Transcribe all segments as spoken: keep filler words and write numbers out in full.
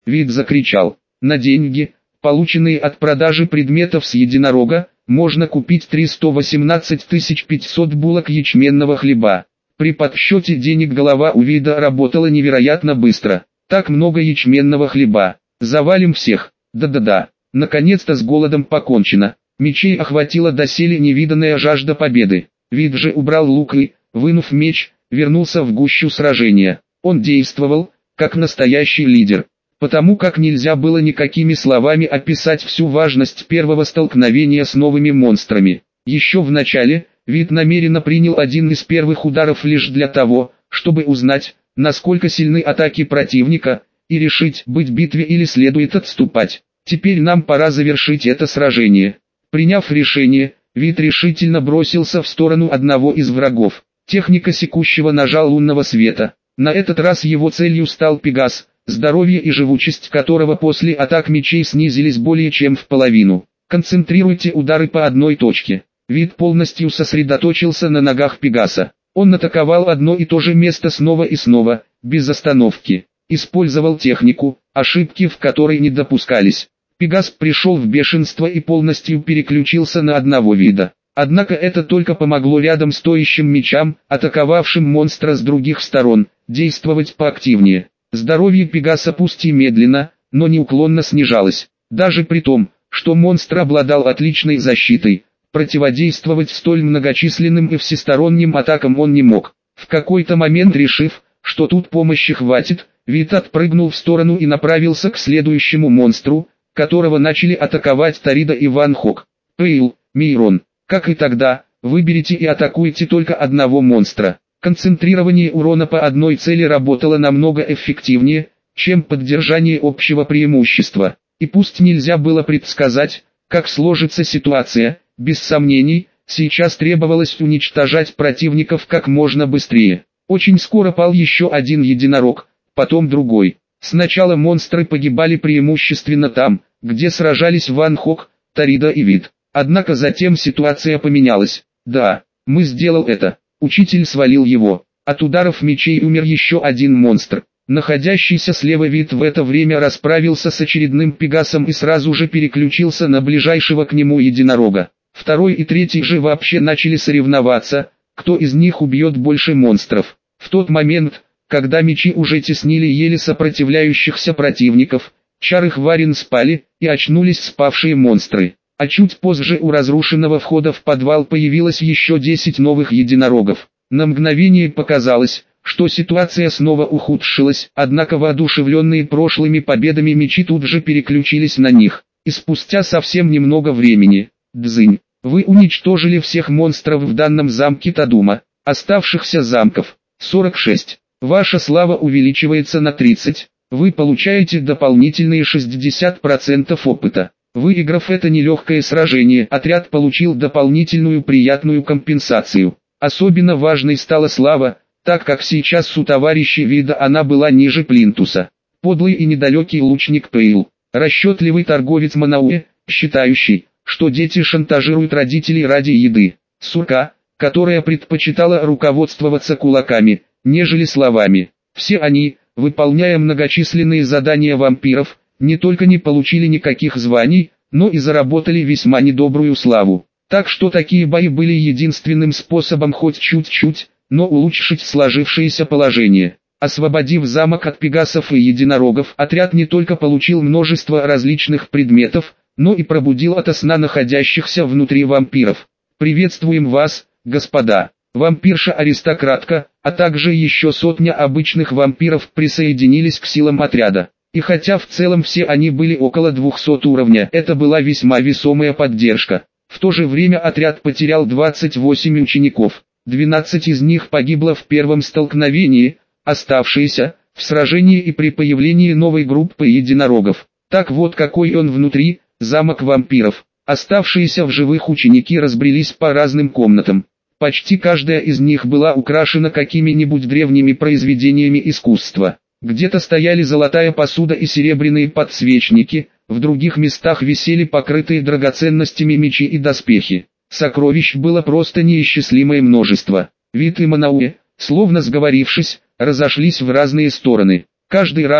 Вид закричал. На деньги, полученные от продажи предметов с единорога, можно купить триста восемнадцать тысяч пятьсот булок ячменного хлеба. При подсчете денег голова у Вида работала невероятно быстро. Так много ячменного хлеба. Завалим всех. Да-да-да. Наконец-то с голодом покончено. Мечей охватила доселе невиданная жажда победы. Вид же убрал лук и, вынув меч, вернулся в гущу сражения. Он действовал, как настоящий лидер. Потому как нельзя было никакими словами описать всю важность первого столкновения с новыми монстрами. Еще в начале, Вид намеренно принял один из первых ударов лишь для того, чтобы узнать, насколько сильны атаки противника, и решить, быть в битве или следует отступать. Теперь нам пора завершить это сражение. Приняв решение, Вид решительно бросился в сторону одного из врагов. Техника секущего ножа лунного света. На этот раз его целью стал Пегас, здоровье и живучесть которого после атак мечей снизились более чем в половину. Концентрируйте удары по одной точке. Вид полностью сосредоточился на ногах Пегаса. Он атаковал одно и то же место снова и снова, без остановки. Использовал технику, ошибки в которой не допускались. Пегас пришел в бешенство и полностью переключился на одного вида. Однако это только помогло рядом стоящим мечам, атаковавшим монстра с других сторон, действовать поактивнее. Здоровье Пегаса пусть и медленно, но неуклонно снижалось. Даже при том, что монстр обладал отличной защитой, противодействовать столь многочисленным и всесторонним атакам он не мог. В какой-то момент, решив, что тут помощи хватит, Вид отпрыгнул в сторону и направился к следующему монстру, которого начали атаковать Тарида и Ван Хок. Пейл, Мейрон, как и тогда, выберите и атакуйте только одного монстра. Концентрирование урона по одной цели работало намного эффективнее, чем поддержание общего преимущества. И пусть нельзя было предсказать, как сложится ситуация, без сомнений, сейчас требовалось уничтожать противников как можно быстрее. Очень скоро пал еще один единорог, потом другой. Сначала монстры погибали преимущественно там, где сражались Ван Хок, Тарида и Вид. Однако затем ситуация поменялась. Да, мы сделал это. Учитель свалил его. От ударов мечей умер еще один монстр. Находящийся слева Вид в это время расправился с очередным Пегасом и сразу же переключился на ближайшего к нему единорога. Второй и третий же вообще начали соревноваться, кто из них убьет больше монстров. В тот момент, когда мечи уже теснили еле сопротивляющихся противников, чары Хварин спали, и очнулись спавшие монстры. А чуть позже у разрушенного входа в подвал появилось еще десять новых единорогов. На мгновение показалось, что ситуация снова ухудшилась, однако воодушевленные прошлыми победами мечи тут же переключились на них. И спустя совсем немного времени, дзынь, вы уничтожили всех монстров в данном замке Тадума. Оставшихся замков сорок шесть. Ваша слава увеличивается на тридцать. Вы получаете дополнительные шестьдесят процентов опыта. Выиграв это нелегкое сражение, отряд получил дополнительную приятную компенсацию. Особенно важной стала слава, так как сейчас у товарища Вида она была ниже плинтуса. Подлый и недалекий лучник Пейл, расчетливый торговец Манауэ, считающий, что дети шантажируют родителей ради еды. Сурка, которая предпочитала руководствоваться кулаками, нежели словами. Все они, выполняя многочисленные задания вампиров, не только не получили никаких званий, но и заработали весьма недобрую славу. Так что такие бои были единственным способом хоть чуть-чуть, но улучшить сложившееся положение. Освободив замок от пегасов и единорогов, отряд не только получил множество различных предметов, но и пробудил ото сна находящихся внутри вампиров. Приветствуем вас, господа! Вампирша-аристократка, а также еще сотня обычных вампиров присоединились к силам отряда. И хотя в целом все они были около двухсот уровня, это была весьма весомая поддержка. В то же время отряд потерял двадцать восемь учеников, двенадцать из них погибло в первом столкновении, оставшиеся – в сражении и при появлении новой группы единорогов. Так вот какой он внутри, замок вампиров. Оставшиеся в живых ученики разбрелись по разным комнатам. Почти каждая из них была украшена какими-нибудь древними произведениями искусства. Где-то стояли золотая посуда и серебряные подсвечники, в других местах висели покрытые драгоценностями мечи и доспехи. Сокровищ было просто неисчислимое множество. Вид и Манауэ, словно сговорившись, разошлись в разные стороны. Каждый раз,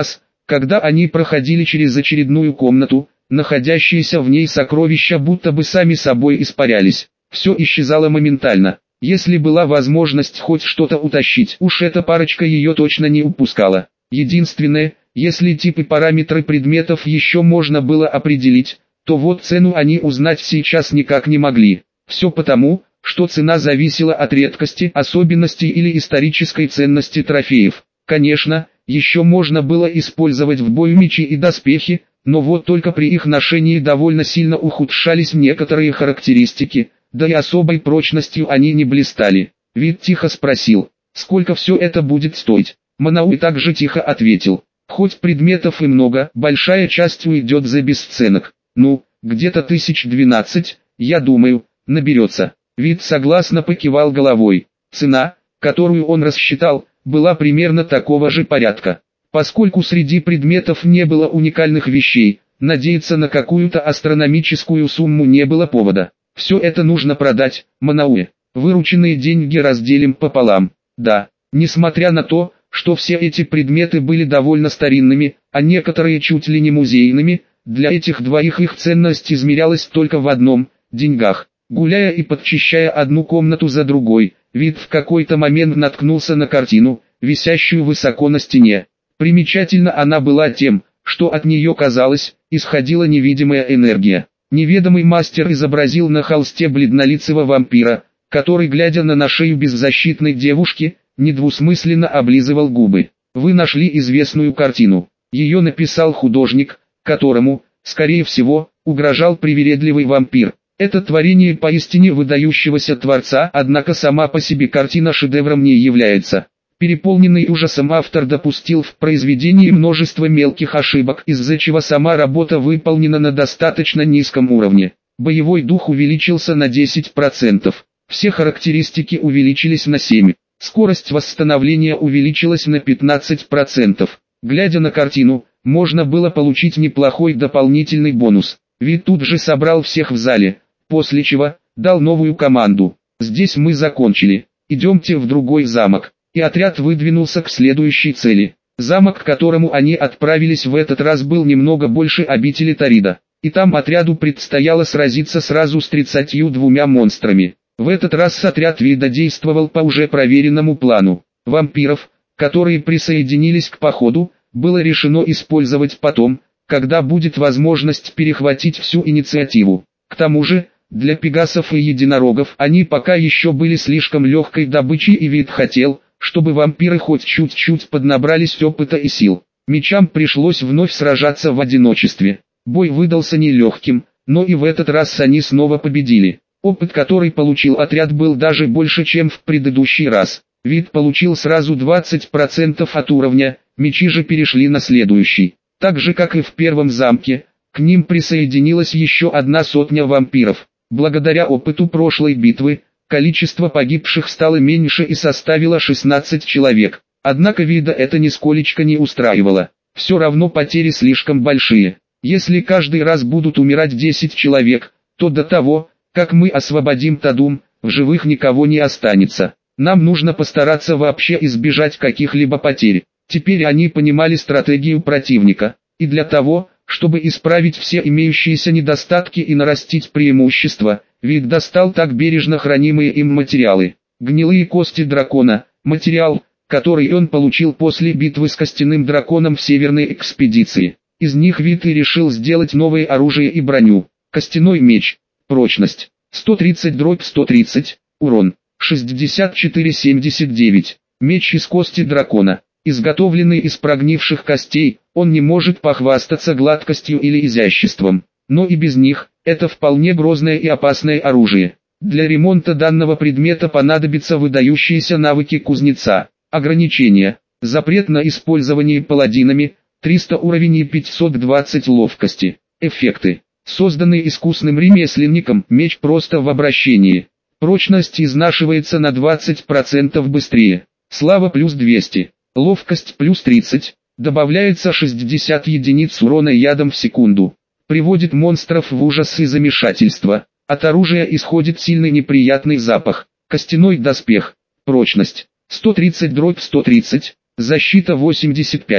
Когда они проходили через очередную комнату, находящиеся в ней сокровища будто бы сами собой испарялись. Все исчезало моментально. Если была возможность хоть что-то утащить, уж эта парочка ее точно не упускала. Единственное, если типы параметры предметов еще можно было определить, то вот цену они узнать сейчас никак не могли. Все потому, что цена зависела от редкости, особенностей или исторической ценности трофеев. Конечно, еще можно было использовать в бою мечи и доспехи, но вот только при их ношении довольно сильно ухудшались некоторые характеристики, да и особой прочностью они не блистали. Вид тихо спросил, сколько все это будет стоить. Манауи также тихо ответил, хоть предметов и много, большая часть уйдет за бесценок. Ну, где-то тысяч двенадцать, я думаю, наберется. Вид согласно покивал головой. Цена, которую он рассчитал, была примерно такого же порядка. Поскольку среди предметов не было уникальных вещей, надеяться на какую-то астрономическую сумму не было повода. Все это нужно продать, Манауэ. Вырученные деньги разделим пополам. Да, несмотря на то, что все эти предметы были довольно старинными, а некоторые чуть ли не музейными, для этих двоих их ценность измерялась только в одном – деньгах. Гуляя и подчищая одну комнату за другой, Вид в какой-то момент наткнулся на картину, висящую высоко на стене. Примечательна она была тем, что от нее, казалось, исходила невидимая энергия. Неведомый мастер изобразил на холсте бледнолицего вампира, который, глядя на, на шею беззащитной девушки, недвусмысленно облизывал губы. Вы нашли известную картину. Ее написал художник, которому, скорее всего, угрожал привередливый вампир. Это творение поистине выдающегося творца, однако сама по себе картина шедевром не является. Переполненный ужасом автор допустил в произведении множество мелких ошибок, из-за чего сама работа выполнена на достаточно низком уровне. Боевой дух увеличился на десять процентов. Все характеристики увеличились на семь процентов. Скорость восстановления увеличилась на пятнадцать процентов. Глядя на картину, можно было получить неплохой дополнительный бонус. Вид тут же собрал всех в зале, после чего дал новую команду. Здесь мы закончили, идемте в другой замок. И отряд выдвинулся к следующей цели. Замок, к которому они отправились в этот раз, был немного больше обители Тарида. И там отряду предстояло сразиться сразу с тридцатью двумя монстрами. В этот раз отряд Вида действовал по уже проверенному плану. Вампиров, которые присоединились к походу, было решено использовать потом, когда будет возможность перехватить всю инициативу. К тому же, для пегасов и единорогов они пока еще были слишком легкой добычей, и Вид хотел, чтобы вампиры хоть чуть-чуть поднабрались опыта и сил. Мечам пришлось вновь сражаться в одиночестве. Бой выдался нелегким, но и в этот раз они снова победили. Опыт, который получил отряд, был даже больше, чем в предыдущий раз. Вид получил сразу двадцать процентов от уровня, мечи же перешли на следующий. Так же, как и в первом замке, к ним присоединилась еще одна сотня вампиров. Благодаря опыту прошлой битвы, количество погибших стало меньше и составило шестнадцать человек. Однако Вида это нисколечко не устраивало. Все равно потери слишком большие. Если каждый раз будут умирать десять человек, то до того, как мы освободим Тадум, в живых никого не останется. Нам нужно постараться вообще избежать каких-либо потерь. Теперь они понимали стратегию противника, и для того, чтобы исправить все имеющиеся недостатки и нарастить преимущества, Вид достал так бережно хранимые им материалы. Гнилые кости дракона, материал, который он получил после битвы с костяным драконом в северной экспедиции. Из них Вид и решил сделать новое оружие и броню. Костяной меч. Прочность сто тридцать дробь сто тридцать, урон шестьдесят четыре семьдесят девять. Меч из кости дракона. Изготовленный из прогнивших костей, он не может похвастаться гладкостью или изяществом, но и без них, это вполне грозное и опасное оружие. Для ремонта данного предмета понадобятся выдающиеся навыки кузнеца. Ограничения. Запрет на использование паладинами, триста уровень и пятьсот двадцать ловкости. Эффекты. Созданный искусным ремесленником, меч просто в обращении. Прочность изнашивается на двадцать процентов быстрее. Слава плюс двести. Ловкость плюс тридцать. Добавляется шестьдесят единиц урона ядом в секунду. Приводит монстров в ужас и замешательство. От оружия исходит сильный неприятный запах. Костяной доспех. Прочность сто тридцать дробь сто тридцать. Защита восемьдесят пять.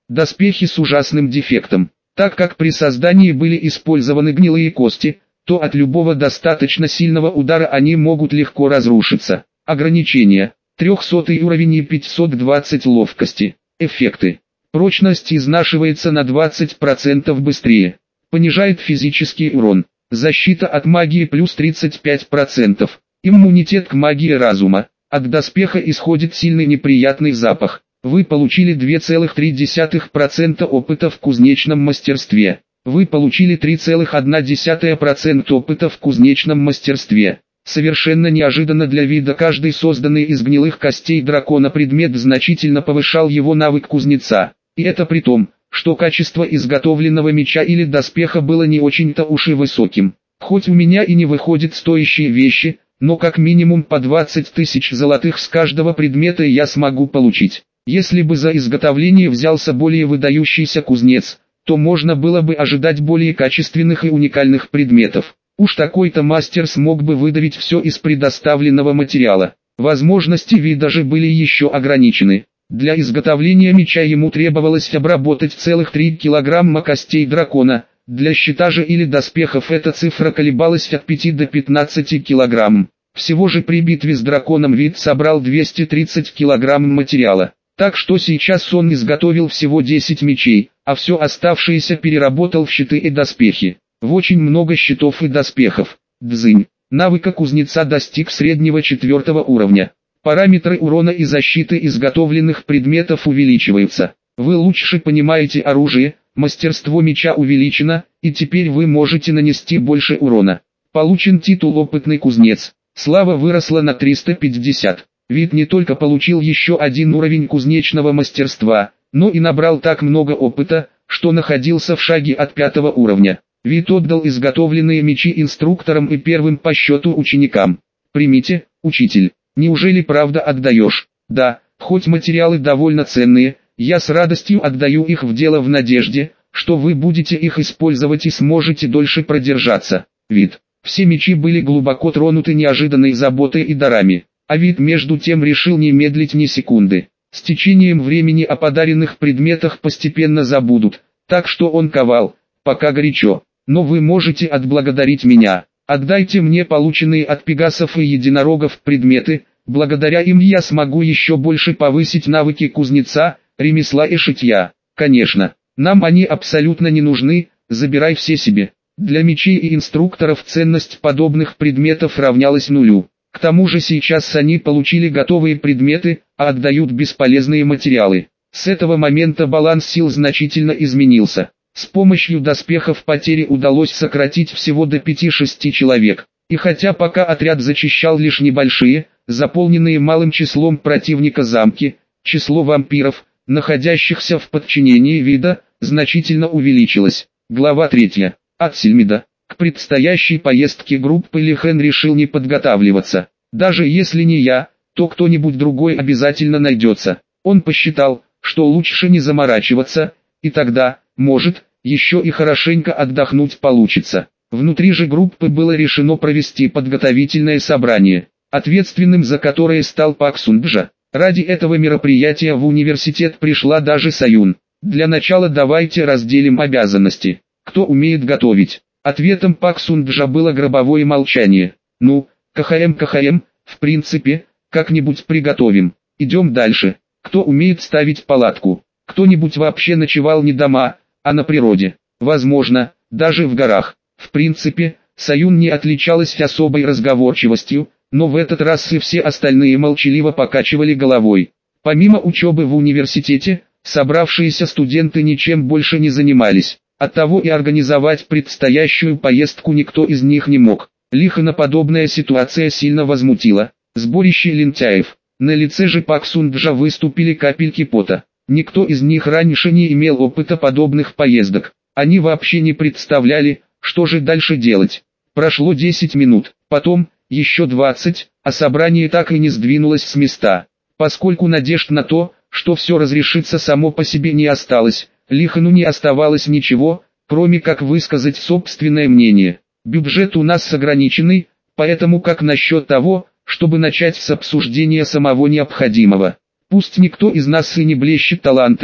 Доспехи с ужасным дефектом. Так как при создании были использованы гнилые кости, то от любого достаточно сильного удара они могут легко разрушиться. Ограничения. трехсотый уровень и пятьсот двадцать ловкости. Эффекты. Прочность изнашивается на двадцать процентов быстрее. Понижает физический урон. Защита от магии плюс тридцать пять процентов. Иммунитет к магии разума. От доспеха исходит сильный неприятный запах. Вы получили два целых три десятых процента опыта в кузнечном мастерстве. Вы получили три целых одна десятая процента опыта в кузнечном мастерстве. Совершенно неожиданно для вида каждый созданный из гнилых костей дракона предмет значительно повышал его навык кузнеца. И это при том, что качество изготовленного меча или доспеха было не очень-то уж и высоким. Хоть у меня и не выходят стоящие вещи, но как минимум по двадцать тысяч золотых с каждого предмета я смогу получить. Если бы за изготовление взялся более выдающийся кузнец, то можно было бы ожидать более качественных и уникальных предметов. Уж такой-то мастер смог бы выдавить все из предоставленного материала. Возможности вида же были еще ограничены. Для изготовления меча ему требовалось обработать целых три килограмма костей дракона. Для щита же или доспехов эта цифра колебалась от пяти до пятнадцати килограмм. Всего же при битве с драконом вид собрал двести тридцать килограмм материала. Так что сейчас он изготовил всего десять мечей, а все оставшееся переработал в щиты и доспехи. В очень много щитов и доспехов. Дзынь. Навыка кузнеца достиг среднего четвертого уровня. Параметры урона и защиты изготовленных предметов увеличиваются. Вы лучше понимаете оружие, мастерство меча увеличено, и теперь вы можете нанести больше урона. Получен титул опытный кузнец. Слава выросла на триста пятьдесят. Вид не только получил еще один уровень кузнечного мастерства, но и набрал так много опыта, что находился в шаге от пятого уровня. Вид отдал изготовленные мечи инструкторам и первым по счету ученикам. Примите, учитель. Неужели правда отдаешь? Да, хоть материалы довольно ценные, я с радостью отдаю их в дело в надежде, что вы будете их использовать и сможете дольше продержаться. Вид. Все мечи были глубоко тронуты неожиданной заботой и дарами. А Вид между тем решил не медлить ни секунды. С течением времени о подаренных предметах постепенно забудут, так что он ковал, пока горячо. Но вы можете отблагодарить меня. Отдайте мне полученные от пегасов и единорогов предметы, благодаря им я смогу еще больше повысить навыки кузнеца, ремесла и шитья. Конечно, нам они абсолютно не нужны, забирай все себе. Для мечей и инструкторов ценность подобных предметов равнялась нулю. К тому же сейчас они получили готовые предметы, а отдают бесполезные материалы. С этого момента баланс сил значительно изменился. С помощью доспехов потери удалось сократить всего до пяти-шести человек. И хотя пока отряд зачищал лишь небольшие, заполненные малым числом противника замки, число вампиров, находящихся в подчинении вида, значительно увеличилось. Глава третья. От Сельмида. К предстоящей поездке группы Лихен решил не подготавливаться. Даже если не я, то кто-нибудь другой обязательно найдется. Он посчитал, что лучше не заморачиваться, и тогда, может, еще и хорошенько отдохнуть получится. Внутри же группы было решено провести подготовительное собрание, ответственным за которое стал Пак Сунджа. Ради этого мероприятия в университет пришла даже Саюн. Для начала давайте разделим обязанности. Кто умеет готовить? Ответом Пак Сунджа было гробовое молчание. Ну, КХМ КХМ, в принципе, как-нибудь приготовим. Идем дальше. Кто умеет ставить палатку? Кто-нибудь вообще ночевал не дома, а на природе? Возможно, даже в горах. В принципе, Саюн не отличалась особой разговорчивостью, но в этот раз и все остальные молчаливо покачивали головой. Помимо учебы в университете, собравшиеся студенты ничем больше не занимались. Оттого и организовать предстоящую поездку никто из них не мог. Лихена подобная ситуация сильно возмутила. Сборище лентяев. На лице же Пак Сунджа выступили капельки пота. Никто из них раньше не имел опыта подобных поездок. Они вообще не представляли, что же дальше делать. Прошло десять минут, потом, еще двадцать, а собрание так и не сдвинулось с места. Поскольку надежд на то, что все разрешится само по себе не осталось, Лихену не оставалось ничего, кроме как высказать собственное мнение. Бюджет у нас ограниченный, поэтому как насчет того, чтобы начать с обсуждения самого необходимого. Пусть никто из нас и не блещет талантами,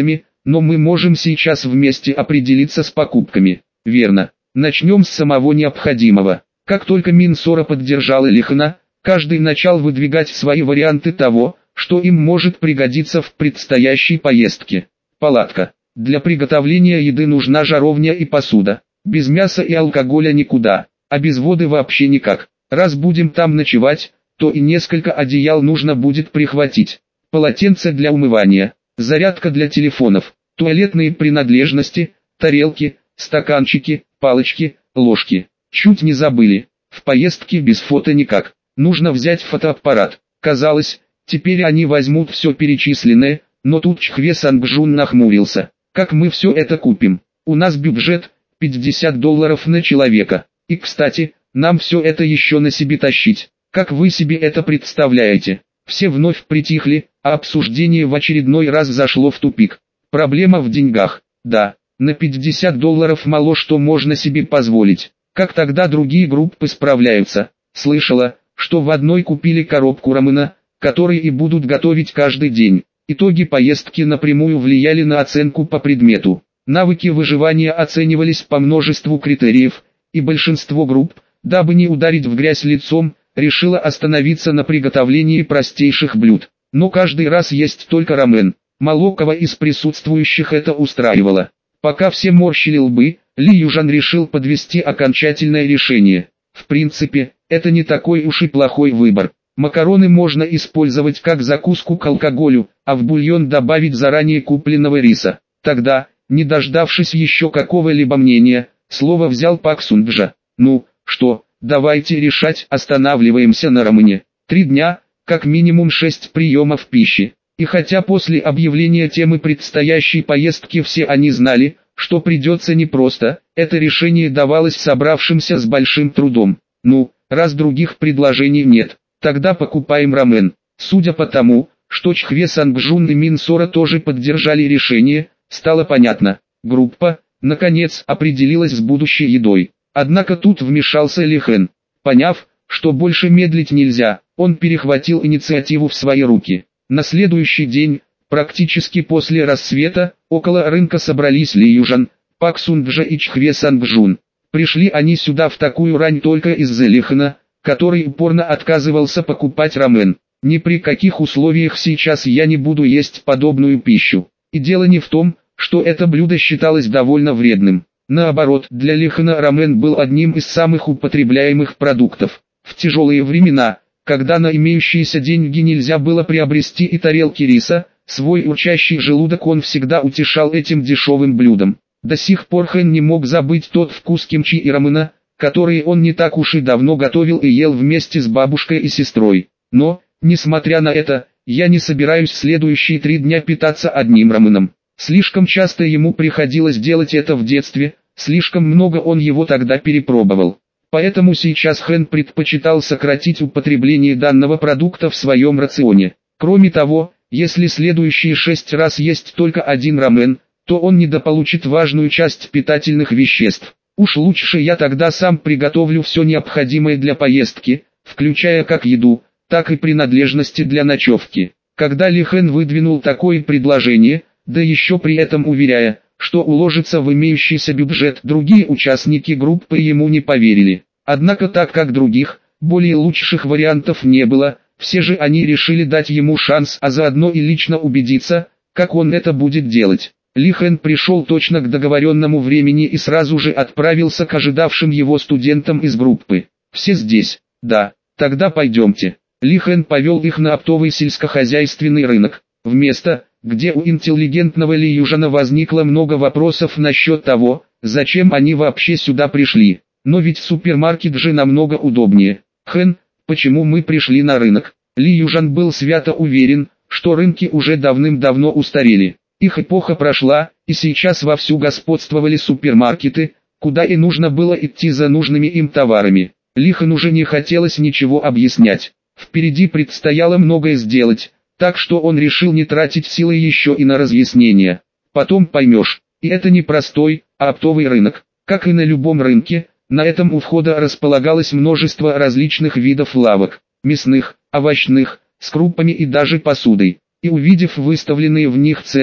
но мы можем сейчас вместе определиться с покупками. Верно. Начнем с самого необходимого. Как только Минсора поддержала Лихана, каждый начал выдвигать свои варианты того, что им может пригодиться в предстоящей поездке. Палатка. Для приготовления еды нужна жаровня и посуда. Без мяса и алкоголя никуда, а без воды вообще никак. Раз будем там ночевать, то и несколько одеял нужно будет прихватить. Полотенце для умывания, зарядка для телефонов, туалетные принадлежности, тарелки, стаканчики, палочки, ложки. Чуть не забыли. В поездке без фото никак. Нужно взять фотоаппарат. Казалось, теперь они возьмут все перечисленное, но тут Чхве Сангжун нахмурился. Как мы все это купим? У нас бюджет пятьдесят долларов на человека. И кстати, нам все это еще на себе тащить. Как вы себе это представляете? Все вновь притихли, а обсуждение в очередной раз зашло в тупик. Проблема в деньгах. Да, на пятьдесят долларов мало что можно себе позволить. Как тогда другие группы справляются? Слышала, что в одной купили коробку рамена, который и будут готовить каждый день. Итоги поездки напрямую влияли на оценку по предмету. Навыки выживания оценивались по множеству критериев, и большинство групп, дабы не ударить в грязь лицом, решило остановиться на приготовлении простейших блюд. Но каждый раз есть только рамен. Мало кого из присутствующих это устраивало. Пока все морщили лбы, Ли Южан решил подвести окончательное решение. В принципе, это не такой уж и плохой выбор. Макароны можно использовать как закуску к алкоголю, а в бульон добавить заранее купленного риса. Тогда, не дождавшись еще какого-либо мнения, слово взял Пак Сунджа. Ну, что, давайте решать, останавливаемся на рамене. Три дня, как минимум шесть приемов пищи. И хотя после объявления темы предстоящей поездки все они знали, что придется непросто, это решение давалось собравшимся с большим трудом. Ну, раз других предложений нет, тогда покупаем рамен. Судя по тому, что Чхве Сангжун и Минсора тоже поддержали решение, стало понятно. Группа, наконец, определилась с будущей едой. Однако тут вмешался Ли Хэн. Поняв, что больше медлить нельзя, он перехватил инициативу в свои руки. На следующий день, практически после рассвета, около рынка собрались Ли Южан, Пак Сунджа и Чхве Сангжун. Пришли они сюда в такую рань только из-за Ли Хэна, который упорно отказывался покупать рамен. Ни при каких условиях сейчас я не буду есть подобную пищу. И дело не в том, что это блюдо считалось довольно вредным. Наоборот, для Ли Хэна рамен был одним из самых употребляемых продуктов. В тяжелые времена, когда на имеющиеся деньги нельзя было приобрести и тарелки риса, свой урчащий желудок он всегда утешал этим дешевым блюдом. До сих пор Хэн не мог забыть тот вкус кимчи и рамена, который он не так уж и давно готовил и ел вместе с бабушкой и сестрой. Но, несмотря на это, я не собираюсь следующие три дня питаться одним раменом. Слишком часто ему приходилось делать это в детстве, слишком много он его тогда перепробовал. Поэтому сейчас Хэн предпочитал сократить употребление данного продукта в своем рационе. Кроме того, если следующие шесть раз есть только один рамен, то он недополучит важную часть питательных веществ. Уж лучше я тогда сам приготовлю все необходимое для поездки, включая как еду, так и принадлежности для ночевки. Когда Ли Хэн выдвинул такое предложение, да еще при этом уверяя, что уложится в имеющийся бюджет, другие участники группы ему не поверили. Однако так как других, более лучших вариантов не было, все же они решили дать ему шанс, а заодно и лично убедиться, как он это будет делать. Ли Хэн пришел точно к договоренному времени и сразу же отправился к ожидавшим его студентам из группы. «Все здесь?» «Да, тогда пойдемте». Ли Хэн повел их на оптовый сельскохозяйственный рынок. В место, где у интеллигентного Ли Южана возникло много вопросов насчет того, зачем они вообще сюда пришли. Но ведь супермаркет же намного удобнее. Хэн, почему мы пришли на рынок? Ли Южан был свято уверен, что рынки уже давным-давно устарели. Их эпоха прошла, и сейчас вовсю господствовали супермаркеты, куда и нужно было идти за нужными им товарами. Ли Хэну уже не хотелось ничего объяснять. Впереди предстояло многое сделать, так что он решил не тратить силы еще и на разъяснения. Потом поймешь, и это не простой, а оптовый рынок. Как и на любом рынке, на этом у входа располагалось множество различных видов лавок, мясных, овощных, с крупами и даже посудой. И увидев выставленные в них цены,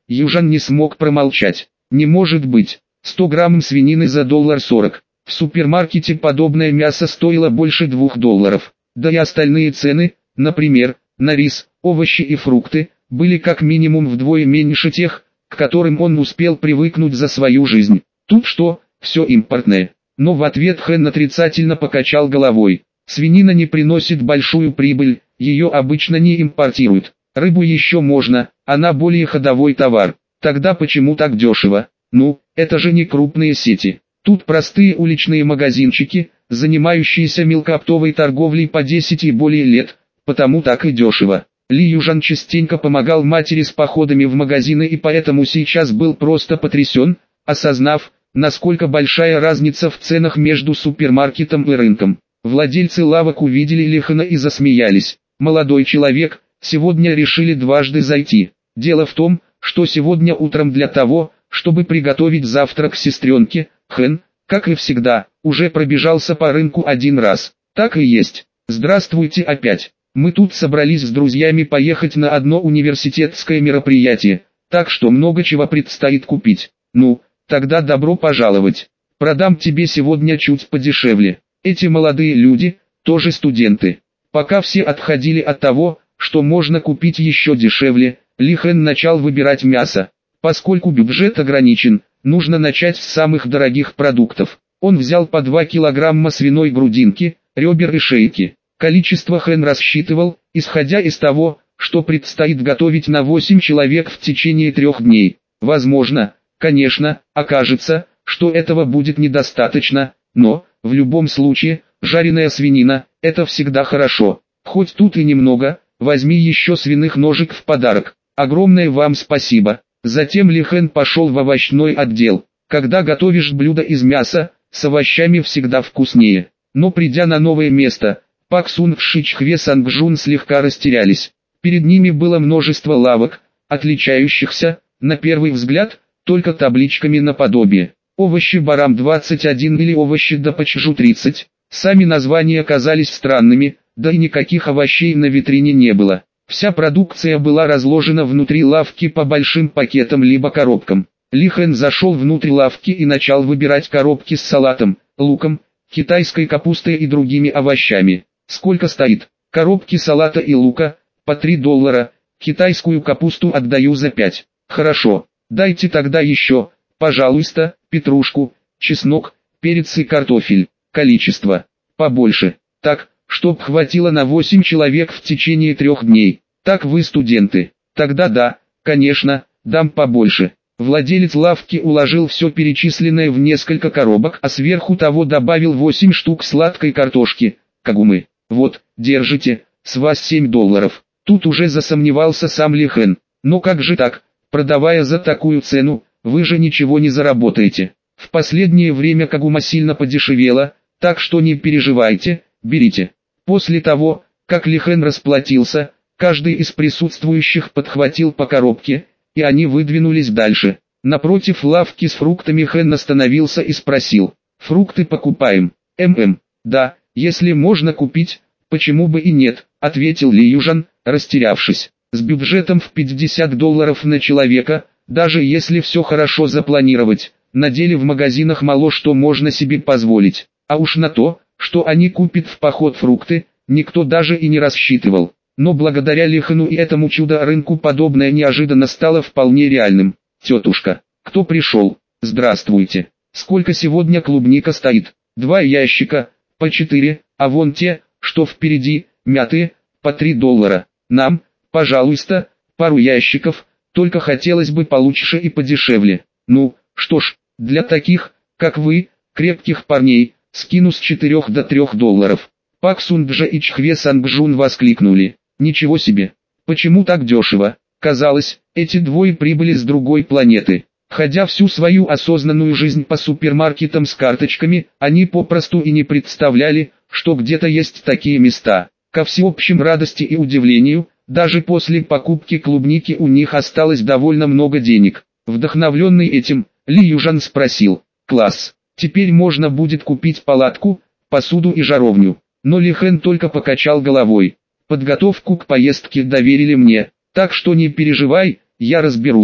Южан не смог промолчать. Не может быть. сто грамм свинины за доллар сорок. В супермаркете подобное мясо стоило больше двух долларов. Да и остальные цены, например, на рис, овощи и фрукты, были как минимум вдвое меньше тех, к которым он успел привыкнуть за свою жизнь. Тут что, все импортное. Но в ответ Хэн отрицательно покачал головой. Свинина не приносит большую прибыль, ее обычно не импортируют. Рыбу еще можно, она более ходовой товар. Тогда почему так дешево? Ну, это же не крупные сети. Тут простые уличные магазинчики, занимающиеся мелкооптовой торговлей по десять и более лет, потому так и дешево. Ли Южан частенько помогал матери с походами в магазины и поэтому сейчас был просто потрясен, осознав, насколько большая разница в ценах между супермаркетом и рынком. Владельцы лавок увидели Ли Хэна и засмеялись. «Молодой человек, сегодня решили дважды зайти. Дело в том, что сегодня утром для того, чтобы приготовить завтрак сестренке, Хэн, как и всегда, уже пробежался по рынку один раз. Так и есть. Здравствуйте опять. Мы тут собрались с друзьями поехать на одно университетское мероприятие, так что много чего предстоит купить. Ну, тогда добро пожаловать. Продам тебе сегодня чуть подешевле». Эти молодые люди, тоже студенты. Пока все отходили от того, что можно купить еще дешевле, Ли Хэн начал выбирать мясо. Поскольку бюджет ограничен, нужно начать с самых дорогих продуктов. Он взял по два килограмма свиной грудинки, ребер и шейки. Количество Хэн рассчитывал, исходя из того, что предстоит готовить на восемь человек в течение трех дней. Возможно, конечно, окажется, что этого будет недостаточно, но, в любом случае, жареная свинина – это всегда хорошо. Хоть тут и немного, возьми еще свиных ножек в подарок. Огромное вам спасибо. Затем Ли Хэн пошел в овощной отдел. Когда готовишь блюдо из мяса, с овощами всегда вкуснее. Но придя на новое место, Пак Сун Ши Чхве Сангжун слегка растерялись. Перед ними было множество лавок, отличающихся, на первый взгляд, только табличками наподобие. Овощи Барам двадцать один или овощи Дапачжу тридцать. Сами названия казались странными, да и никаких овощей на витрине не было. Вся продукция была разложена внутри лавки по большим пакетам либо коробкам. Ли Хэн зашел внутрь лавки и начал выбирать коробки с салатом, луком, китайской капустой и другими овощами. Сколько стоит? Коробки салата и лука, по три доллара, китайскую капусту отдаю за пять. Хорошо, дайте тогда еще, пожалуйста, петрушку, чеснок, перец и картофель. Количество побольше, так, чтоб хватило на восемь человек в течение трех дней. Так вы студенты? Тогда да, конечно, дам побольше. Владелец лавки уложил все перечисленное в несколько коробок, а сверху того добавил восемь штук сладкой картошки, кагумы. Вот, держите, с вас семь долларов. Тут уже засомневался сам Ли Хэн. Но как же так, продавая за такую цену, вы же ничего не заработаете. В последнее время кагума сильно подешевела, так что не переживайте, берите. После того, как Ли Хэн расплатился, каждый из присутствующих подхватил по коробке, и они выдвинулись дальше. Напротив лавки с фруктами Хэн остановился и спросил: «Фрукты покупаем?» «М-м, да, если можно купить, почему бы и нет», — ответил Ли Южан, растерявшись. С бюджетом в пятьдесят долларов на человека, даже если все хорошо запланировать, на деле в магазинах мало что можно себе позволить. А уж на то, что они купят в поход фрукты, никто даже и не рассчитывал. Но благодаря Ли Хэну и этому чудо-рынку подобное неожиданно стало вполне реальным. «Тетушка, кто пришел? Здравствуйте. Сколько сегодня клубника стоит?» «Два ящика, по четыре, а вон те, что впереди, мятые, по три доллара. Нам, пожалуйста, пару ящиков, только хотелось бы получше и подешевле». «Ну, что ж, для таких, как вы, крепких парней, скину с четырех до трех долларов». Пак Сунджа и Чхве Сангжун воскликнули: «Ничего себе! Почему так дешево?» Казалось, эти двое прибыли с другой планеты. Ходя всю свою осознанную жизнь по супермаркетам с карточками, они попросту и не представляли, что где-то есть такие места. Ко всеобщим радости и удивлению, даже после покупки клубники у них осталось довольно много денег. Вдохновленный этим, Ли Южан спросил: «Класс, теперь можно будет купить палатку, посуду и жаровню». Но Ли Хэн только покачал головой. «Подготовку к поездке доверили мне, так что не переживай, я разберусь.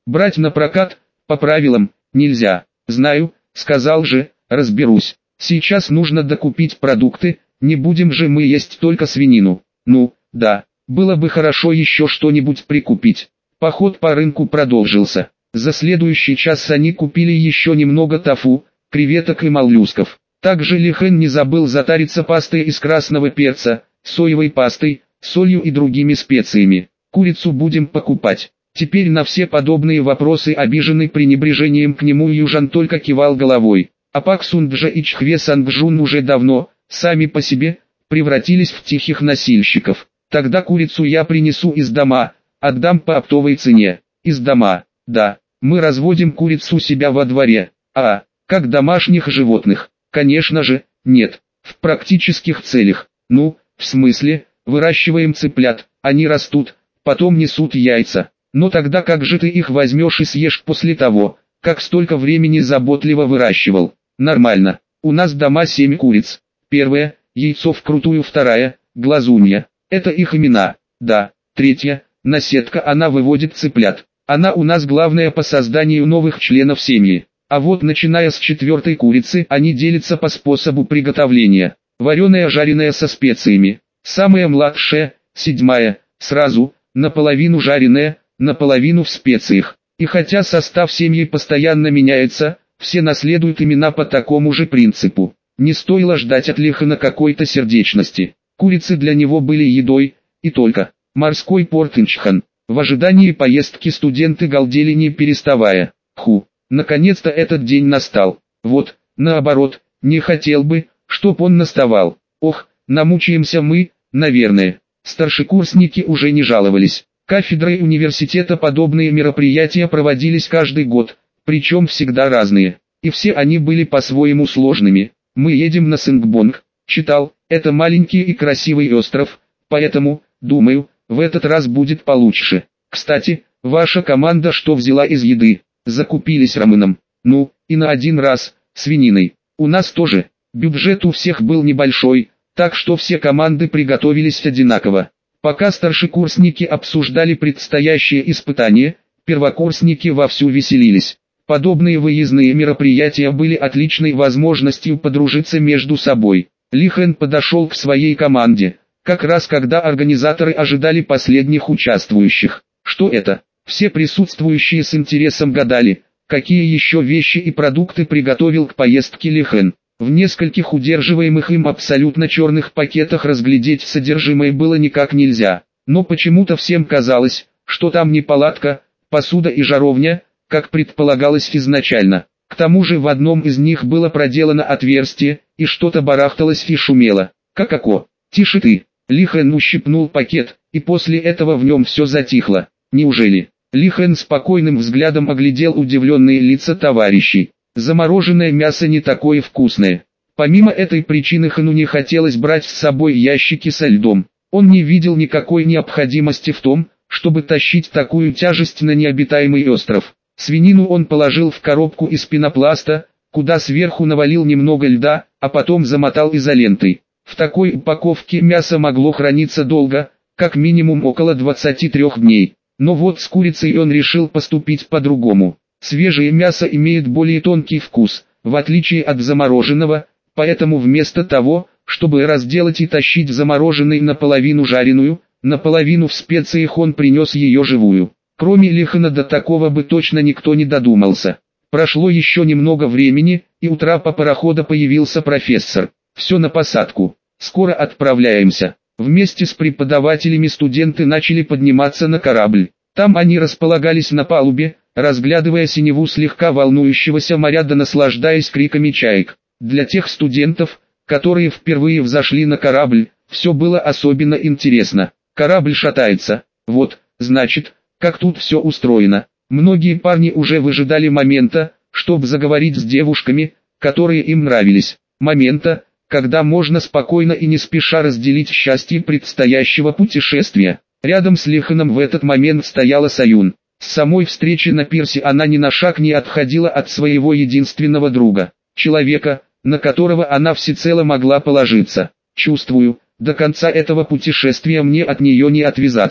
Брать на прокат, по правилам, нельзя. Знаю, сказал же, разберусь. Сейчас нужно докупить продукты, не будем же мы есть только свинину. Ну, да, было бы хорошо еще что-нибудь прикупить. Поход по рынку продолжился. За следующий час они купили еще немного тофу, креветок и моллюсков. Также Лихэн не забыл затариться пастой из красного перца, соевой пастой, солью и другими специями. Курицу будем покупать. Теперь на все подобные вопросы обиженный пренебрежением к нему южан только кивал головой. А Пак Сунджа и Чхве Сангжун уже давно, сами по себе, превратились в тихих носильщиков. Тогда курицу я принесу из дома, отдам по оптовой цене. Из дома, да, мы разводим курицу себя во дворе. А, как домашних животных? Конечно же, нет, в практических целях. Ну, в смысле, выращиваем цыплят, они растут, потом несут яйца. Но тогда как же ты их возьмешь и съешь после того, как столько времени заботливо выращивал? Нормально, у нас дома семь куриц. Первая, яйцо вкрутую, вторая, глазунья. Это их имена. Да, третья, наседка, она выводит цыплят. Она у нас главная по созданию новых членов семьи. А вот начиная с четвертой курицы, они делятся по способу приготовления. Вареная, жареная со специями. Самая младшая, седьмая, сразу, наполовину жареная, наполовину в специях. И хотя состав семьи постоянно меняется, все наследуют имена по такому же принципу. Не стоило ждать от Лихэна какой-то сердечности. Курицы для него были едой, и только. Морской порт Инчхан. В ожидании поездки студенты галдели не переставая. Ху, наконец-то этот день настал. Вот, наоборот, не хотел бы, чтоб он наставал. Ох, намучаемся мы, наверное. Старшекурсники уже не жаловались. Кафедрой университета подобные мероприятия проводились каждый год, причем всегда разные. И все они были по-своему сложными. Мы едем на Сынгбонг, читал, это маленький и красивый остров, поэтому, думаю, в этот раз будет получше. Кстати, ваша команда что взяла из еды? Закупились раменом. Ну, и на один раз, свининой. У нас тоже. Бюджет у всех был небольшой, так что все команды приготовились одинаково. Пока старшекурсники обсуждали предстоящие испытания, первокурсники вовсю веселились. Подобные выездные мероприятия были отличной возможностью подружиться между собой. Лихэн подошел к своей команде, как раз когда организаторы ожидали последних участвующих. Что это? Все присутствующие с интересом гадали, какие еще вещи и продукты приготовил к поездке Лихэн. В нескольких удерживаемых им абсолютно черных пакетах разглядеть содержимое было никак нельзя, но почему-то всем казалось, что там не палатка, посуда и жаровня, как предполагалось изначально. К тому же в одном из них было проделано отверстие, и что-то барахталось и шумело. Ка-ка-ко, тише ты. Лихэн ущипнул пакет, и после этого в нем все затихло. Неужели? Лихэн спокойным взглядом оглядел удивленные лица товарищей. Замороженное мясо не такое вкусное. Помимо этой причины Хэну не хотелось брать с собой ящики со льдом. Он не видел никакой необходимости в том, чтобы тащить такую тяжесть на необитаемый остров. Свинину он положил в коробку из пенопласта, куда сверху навалил немного льда, а потом замотал изолентой. В такой упаковке мясо могло храниться долго, как минимум около двадцати трёх дней. Но вот с курицей он решил поступить по-другому. Свежее мясо имеет более тонкий вкус, в отличие от замороженного, поэтому вместо того, чтобы разделать и тащить замороженный наполовину жареную, наполовину в специях, он принес ее живую. Кроме Лихэна до такого бы точно никто не додумался. Прошло еще немного времени, и у трапа парохода появился профессор. Все на посадку. Скоро отправляемся. Вместе с преподавателями студенты начали подниматься на корабль. Там они располагались на палубе, разглядывая синеву слегка волнующегося моря да наслаждаясь криками чаек. Для тех студентов, которые впервые взошли на корабль, все было особенно интересно. Корабль шатается. Вот, значит, как тут все устроено. Многие парни уже выжидали момента, чтобы заговорить с девушками, которые им нравились. Момента, когда можно спокойно и не спеша разделить счастье предстоящего путешествия. Рядом с Лихэном в этот момент стояла Саюн. С самой встречи на пирсе она ни на шаг не отходила от своего единственного друга, человека, на которого она всецело могла положиться. Чувствую, до конца этого путешествия мне от нее не отвязаться.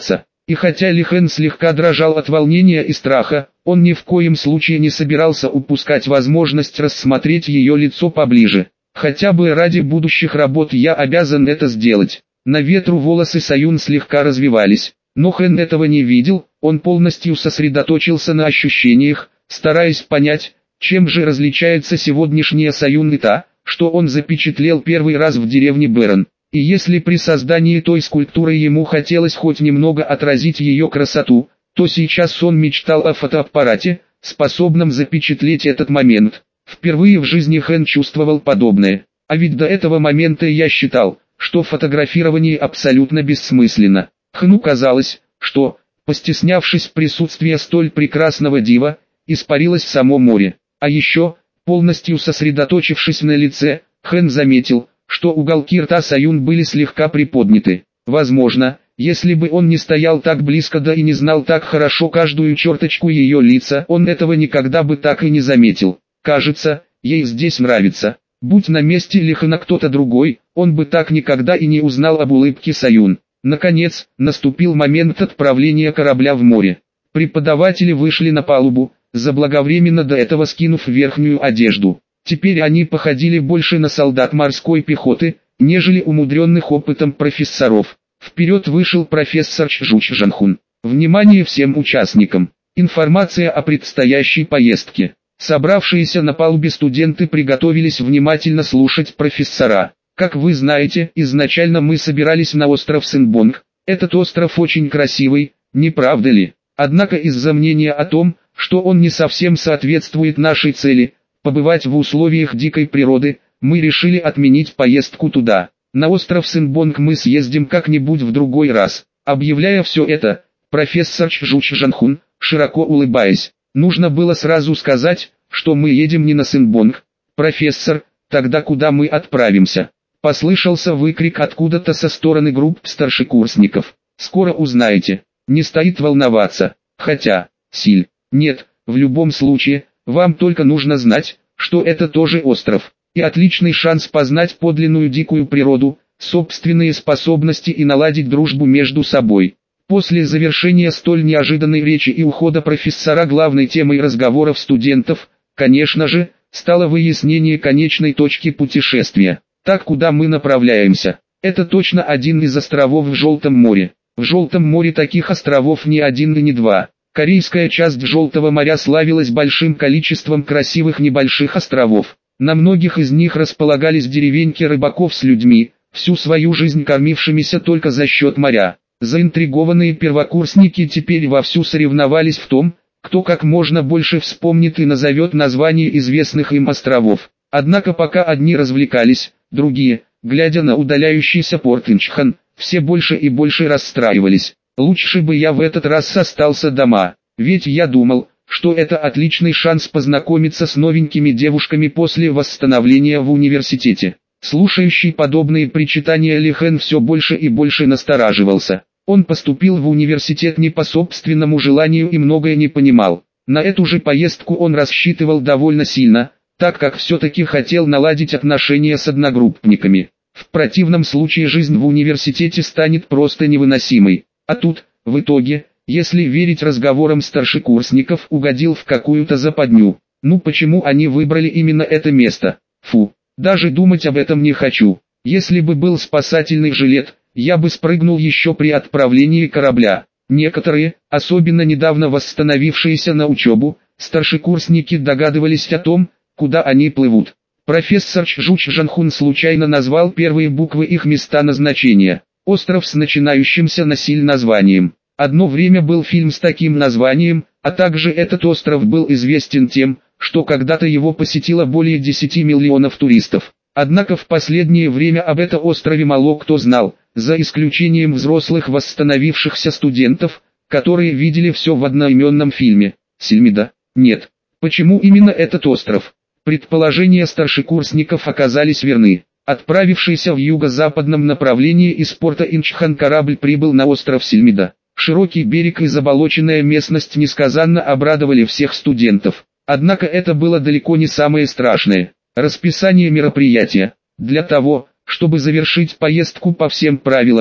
И хотя Ли Хэн слегка дрожал от волнения и страха, он ни в коем случае не собирался упускать возможность рассмотреть ее лицо поближе. Хотя бы ради будущих работ я обязан это сделать. На ветру волосы Саюн слегка развивались, но Хэн этого не видел, он полностью сосредоточился на ощущениях, стараясь понять, чем же различается сегодняшняя Саюн и та, что он запечатлел первый раз в деревне Бэрон. И если при создании той скульптуры ему хотелось хоть немного отразить ее красоту, то сейчас он мечтал о фотоаппарате, способном запечатлеть этот момент. Впервые в жизни Хэн чувствовал подобное. А ведь до этого момента я считал, что фотографирование абсолютно бессмысленно. Хэну казалось, что, постеснявшись присутствия столь прекрасного дива, испарилось само море. А еще, полностью сосредоточившись на лице, Хэн заметил, что уголки рта Саюн были слегка приподняты. Возможно, если бы он не стоял так близко да и не знал так хорошо каждую черточку ее лица, он этого никогда бы так и не заметил. Кажется, ей здесь нравится. Будь на месте Ли Хэна кто-то другой, он бы так никогда и не узнал об улыбке Саюн. Наконец, наступил момент отправления корабля в море. Преподаватели вышли на палубу, заблаговременно до этого скинув верхнюю одежду. Теперь они походили больше на солдат морской пехоты, нежели умудренных опытом профессоров. Вперед вышел профессор Чжу Чжанхун. Внимание всем участникам! Информация о предстоящей поездке. Собравшиеся на палубе студенты приготовились внимательно слушать профессора. Как вы знаете, изначально мы собирались на остров Синбонг. Этот остров очень красивый, не правда ли? Однако из-за мнения о том, что он не совсем соответствует нашей цели, побывать в условиях дикой природы, мы решили отменить поездку туда. На остров Синбонг мы съездим как-нибудь в другой раз. Объявляя все это, профессор Чжу Чжанхун, широко улыбаясь, нужно было сразу сказать, что мы едем не на Синбонг. Профессор, тогда куда мы отправимся? Послышался выкрик откуда-то со стороны групп старшекурсников. Скоро узнаете. Не стоит волноваться. Хотя, Силь, нет, в любом случае, вам только нужно знать, что это тоже остров. И отличный шанс познать подлинную дикую природу, собственные способности и наладить дружбу между собой. После завершения столь неожиданной речи и ухода профессора главной темой разговоров студентов, конечно же, стало выяснение конечной точки путешествия. Так, куда мы направляемся? Это точно один из островов в Желтом море. В Желтом море таких островов не один и не два. Корейская часть Желтого моря славилась большим количеством красивых небольших островов. На многих из них располагались деревеньки рыбаков с людьми, всю свою жизнь кормившимися только за счет моря. Заинтригованные первокурсники теперь вовсю соревновались в том, кто как можно больше вспомнит и назовет названия известных им островов. Однако пока одни развлекались, другие, глядя на удаляющийся порт Инчхан, все больше и больше расстраивались. Лучше бы я в этот раз остался дома, ведь я думал, что это отличный шанс познакомиться с новенькими девушками после восстановления в университете. Слушающий подобные причитания Ли Хэн все больше и больше настораживался. Он поступил в университет не по собственному желанию и многое не понимал. На эту же поездку он рассчитывал довольно сильно, так как все-таки хотел наладить отношения с одногруппниками. В противном случае жизнь в университете станет просто невыносимой. А тут, в итоге, если верить разговорам старшекурсников, угодил в какую-то западню. Ну почему они выбрали именно это место? Фу, даже думать об этом не хочу. Если бы был спасательный жилет, я бы спрыгнул еще при отправлении корабля. Некоторые, особенно недавно восстановившиеся на учебу, старшекурсники догадывались о том, куда они плывут. Профессор Чжу Чжанхун случайно назвал первые буквы их места назначения. Остров с начинающимся на Силь названием. Одно время был фильм с таким названием, а также этот остров был известен тем, что когда-то его посетило более десяти миллионов туристов. Однако в последнее время об этом острове мало кто знал, за исключением взрослых восстановившихся студентов, которые видели все в одноименном фильме. Сильмида? Нет. Почему именно этот остров? Предположения старшекурсников оказались верны. Отправившийся в юго-западном направлении из порта Инчхан корабль прибыл на остров Сильмида. Широкий берег и заболоченная местность несказанно обрадовали всех студентов. Однако это было далеко не самое страшное. Расписание мероприятия. Для того, чтобы завершить поездку по всем правилам,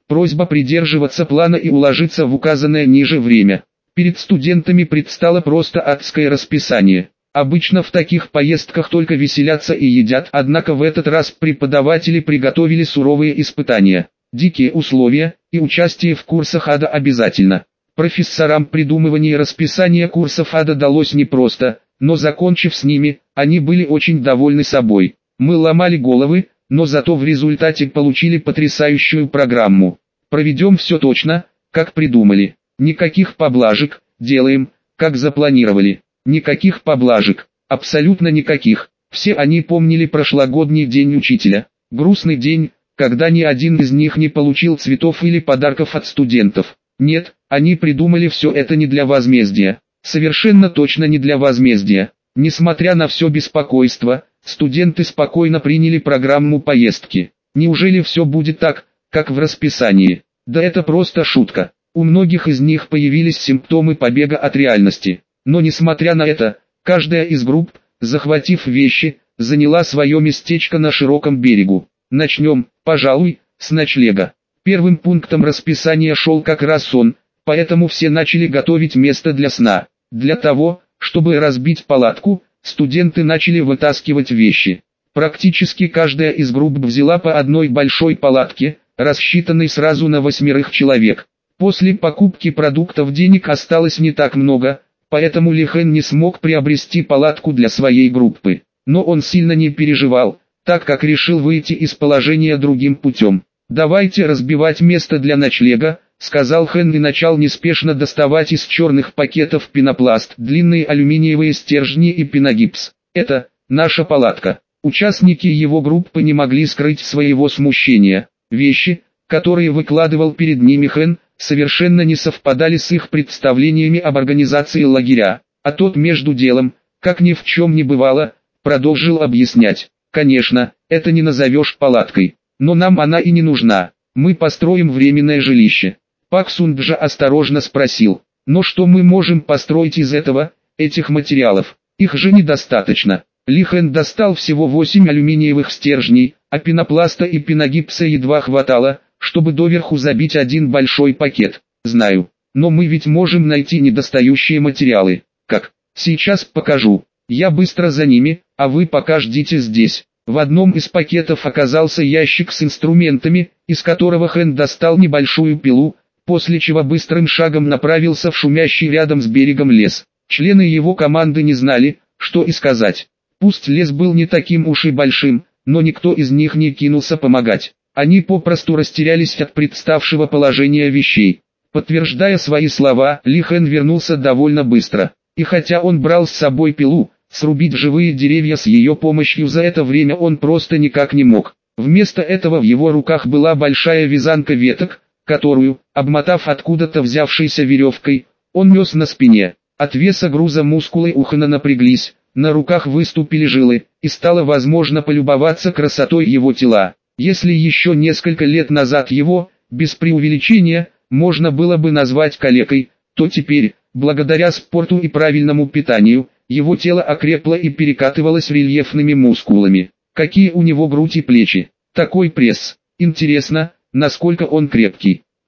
Просьба придерживаться плана и уложиться в указанное ниже время. Перед студентами предстало просто адское расписание. Обычно в таких поездках только веселятся и едят, однако в этот раз преподаватели приготовили суровые испытания. Дикие условия и участие в курсах ада обязательно. Профессорам придумывание расписания курсов ада далось непросто, но закончив с ними, они были очень довольны собой. Мы ломали головы, но зато в результате получили потрясающую программу. Проведем все точно, как придумали. Никаких поблажек, делаем, как запланировали. Никаких поблажек, абсолютно никаких. Все они помнили прошлогодний день учителя. Грустный день, когда ни один из них не получил цветов или подарков от студентов. Нет, они придумали все это не для возмездия. Совершенно точно не для возмездия. Несмотря на все беспокойство, студенты спокойно приняли программу поездки. Неужели все будет так, как в расписании? Да это просто шутка. У многих из них появились симптомы побега от реальности. Но несмотря на это, каждая из групп, захватив вещи, заняла свое местечко на широком берегу. Начнем, пожалуй, с ночлега. Первым пунктом расписания шел как раз сон, поэтому все начали готовить место для сна. Для того, чтобы разбить палатку, студенты начали вытаскивать вещи. Практически каждая из групп взяла по одной большой палатке, рассчитанной сразу на восьмерых человек. После покупки продуктов денег осталось не так много, поэтому Ли Хэн не смог приобрести палатку для своей группы. Но он сильно не переживал, так как решил выйти из положения другим путем. «Давайте разбивать место для ночлега», — сказал Хэн и начал неспешно доставать из черных пакетов пенопласт, длинные алюминиевые стержни и пеногипс. «Это наша палатка». Участники его группы не могли скрыть своего смущения. Вещи, которые выкладывал перед ними Хэн, совершенно не совпадали с их представлениями об организации лагеря. А тот между делом, как ни в чем не бывало, продолжил объяснять. «Конечно, это не назовешь палаткой, но нам она и не нужна. Мы построим временное жилище». Пак Сунджа осторожно спросил: «Но что мы можем построить из этого, этих материалов? Их же недостаточно». Ли Хэн достал всего восемь алюминиевых стержней, а пенопласта и пеногипса едва хватало, чтобы доверху забить один большой пакет. «Знаю, но мы ведь можем найти недостающие материалы». «Как? Сейчас покажу. Я быстро за ними, а вы пока ждите здесь». В одном из пакетов оказался ящик с инструментами, из которого Хэн достал небольшую пилу, после чего быстрым шагом направился в шумящий рядом с берегом лес. Члены его команды не знали, что и сказать. Пусть лес был не таким уж и большим, но никто из них не кинулся помогать. Они попросту растерялись от представшего положения вещей. Подтверждая свои слова, Ли Хэн вернулся довольно быстро. И хотя он брал с собой пилу, срубить живые деревья с ее помощью за это время он просто никак не мог. Вместо этого в его руках была большая вязанка веток, которую, обмотав откуда-то взявшейся веревкой, он нес на спине. От веса груза мускулы у Хэна напряглись, на руках выступили жилы, и стало возможно полюбоваться красотой его тела. Если еще несколько лет назад его, без преувеличения, можно было бы назвать калекой, то теперь, благодаря спорту и правильному питанию, его тело окрепло и перекатывалось рельефными мускулами. Какие у него грудь и плечи, такой пресс. Интересно, насколько он крепкий.